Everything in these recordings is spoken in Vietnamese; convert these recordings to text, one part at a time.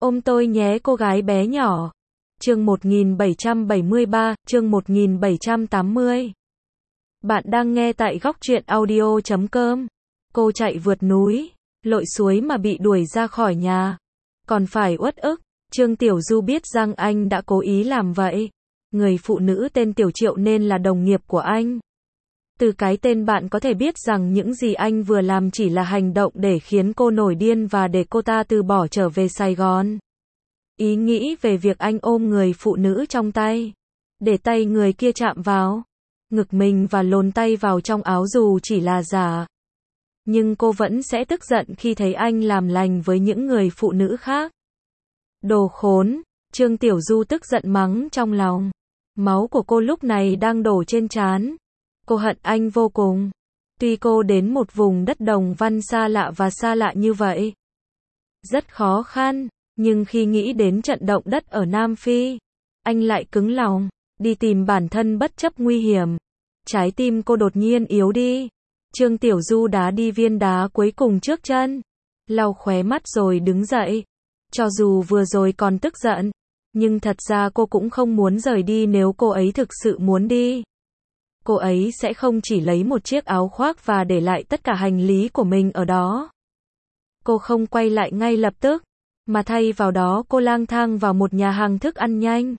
Ôm tôi nhé cô gái bé nhỏ. Chương 1773, chương 1780. Bạn đang nghe tại góc truyện audio.com. Cô chạy vượt núi, lội suối mà bị đuổi ra khỏi nhà. Còn phải uất ức. Trương Tiểu Du biết rằng anh đã cố ý làm vậy. Người phụ nữ tên Tiểu Triệu nên là đồng nghiệp của anh. Từ cái tên bạn có thể biết rằng những gì anh vừa làm chỉ là hành động để khiến cô nổi điên và để cô ta từ bỏ trở về Sài Gòn. Ý nghĩ về việc anh ôm người phụ nữ trong tay, để tay người kia chạm vào ngực mình và luồn tay vào trong áo dù chỉ là giả. Nhưng cô vẫn sẽ tức giận khi thấy anh làm lành với những người phụ nữ khác. Đồ khốn, Trương Tiểu Du tức giận mắng trong lòng. Máu của cô lúc này đang đổ trên trán. Cô hận anh vô cùng. Tuy cô đến một vùng đất đồng văn xa lạ và xa lạ như vậy, rất khó khăn, nhưng khi nghĩ đến trận động đất ở Nam Phi, anh lại cứng lòng, đi tìm bản thân bất chấp nguy hiểm. Trái tim cô đột nhiên yếu đi. Trương Tiểu Du đá đi viên đá cuối cùng trước chân, lau khóe mắt rồi đứng dậy. Cho dù vừa rồi còn tức giận, nhưng thật ra cô cũng không muốn rời đi. Nếu cô ấy thực sự muốn đi, cô ấy sẽ không chỉ lấy một chiếc áo khoác và để lại tất cả hành lý của mình ở đó. Cô không quay lại ngay lập tức, mà thay vào đó cô lang thang vào một nhà hàng thức ăn nhanh.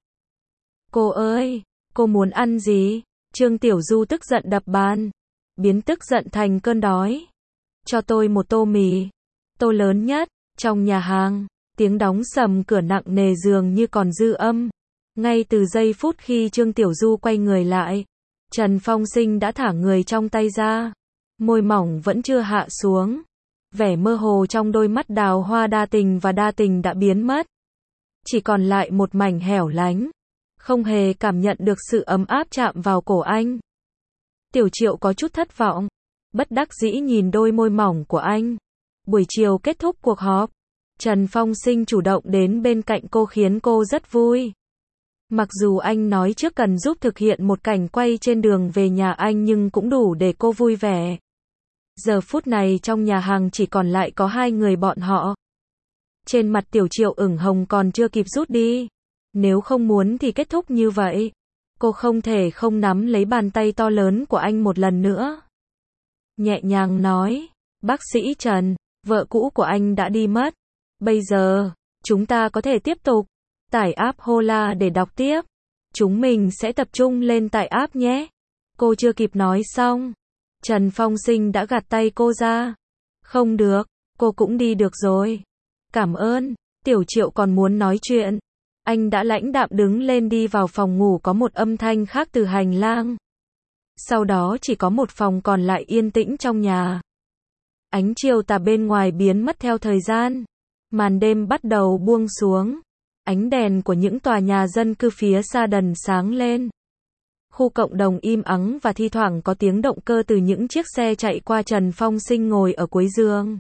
Cô ơi, cô muốn ăn gì? Trương Tiểu Du tức giận đập bàn, biến tức giận thành cơn đói. Cho tôi một tô mì, tô lớn nhất. Trong nhà hàng, tiếng đóng sầm cửa nặng nề dường như còn dư âm. Ngay từ giây phút khi Trương Tiểu Du quay người lại, Trần Phong Sinh đã thả người trong tay ra. Môi mỏng vẫn chưa hạ xuống. Vẻ mơ hồ trong đôi mắt đào hoa đa tình đã biến mất. Chỉ còn lại một mảnh hẻo lánh. Không hề cảm nhận được sự ấm áp chạm vào cổ anh. Tiểu Triệu có chút thất vọng, bất đắc dĩ nhìn đôi môi mỏng của anh. Buổi chiều kết thúc cuộc họp, Trần Phong Sinh chủ động đến bên cạnh cô khiến cô rất vui. Mặc dù anh nói trước cần giúp thực hiện một cảnh quay trên đường về nhà anh nhưng cũng đủ để cô vui vẻ. Giờ phút này trong nhà hàng chỉ còn lại có hai người bọn họ. Trên mặt Tiểu Triệu ửng hồng còn chưa kịp rút đi. Nếu không muốn thì kết thúc như vậy. Cô không thể không nắm lấy bàn tay to lớn của anh một lần nữa. Nhẹ nhàng nói, bác sĩ Trần, vợ cũ của anh đã đi mất. Bây giờ, chúng ta có thể tiếp tục. Tải app Hola để đọc tiếp. Chúng mình sẽ tập trung lên tải app nhé. Cô chưa kịp nói xong, Trần Phong Sinh đã gạt tay cô ra. Không được, cô cũng đi được rồi. Cảm ơn. Tiểu Triệu còn muốn nói chuyện. Anh đã lãnh đạm đứng lên đi vào phòng ngủ có một âm thanh khác từ hành lang. Sau đó chỉ có một phòng còn lại yên tĩnh trong nhà. Ánh chiều tà bên ngoài biến mất theo thời gian. Màn đêm bắt đầu buông xuống. Ánh đèn của những tòa nhà dân cư phía xa dần sáng lên. Khu cộng đồng im ắng và thi thoảng có tiếng động cơ từ những chiếc xe chạy qua. Trần Phong Sinh ngồi ở cuối giường.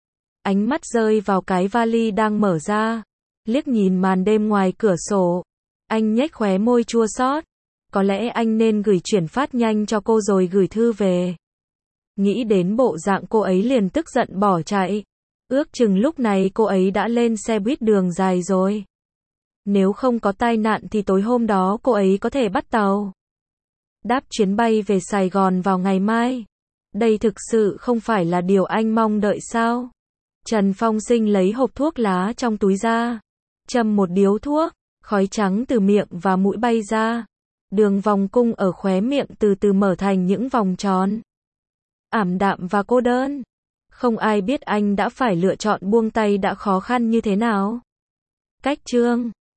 Ánh mắt rơi vào cái vali đang mở ra. Liếc nhìn màn đêm ngoài cửa sổ. Anh nhếch khóe môi chua xót. Có lẽ anh nên gửi chuyển phát nhanh cho cô rồi gửi thư về. Nghĩ đến bộ dạng cô ấy liền tức giận bỏ chạy. Ước chừng lúc này cô ấy đã lên xe buýt đường dài rồi. Nếu không có tai nạn thì tối hôm đó cô ấy có thể bắt tàu, đáp chuyến bay về Sài Gòn vào ngày mai. Đây thực sự không phải là điều anh mong đợi sao? Trần Phong Sinh lấy hộp thuốc lá trong túi ra, châm một điếu thuốc, khói trắng từ miệng và mũi bay ra. Đường vòng cung ở khóe miệng từ từ mở thành những vòng tròn. Ảm đạm và cô đơn. Không ai biết anh đã phải lựa chọn buông tay đã khó khăn như thế nào. Cách chương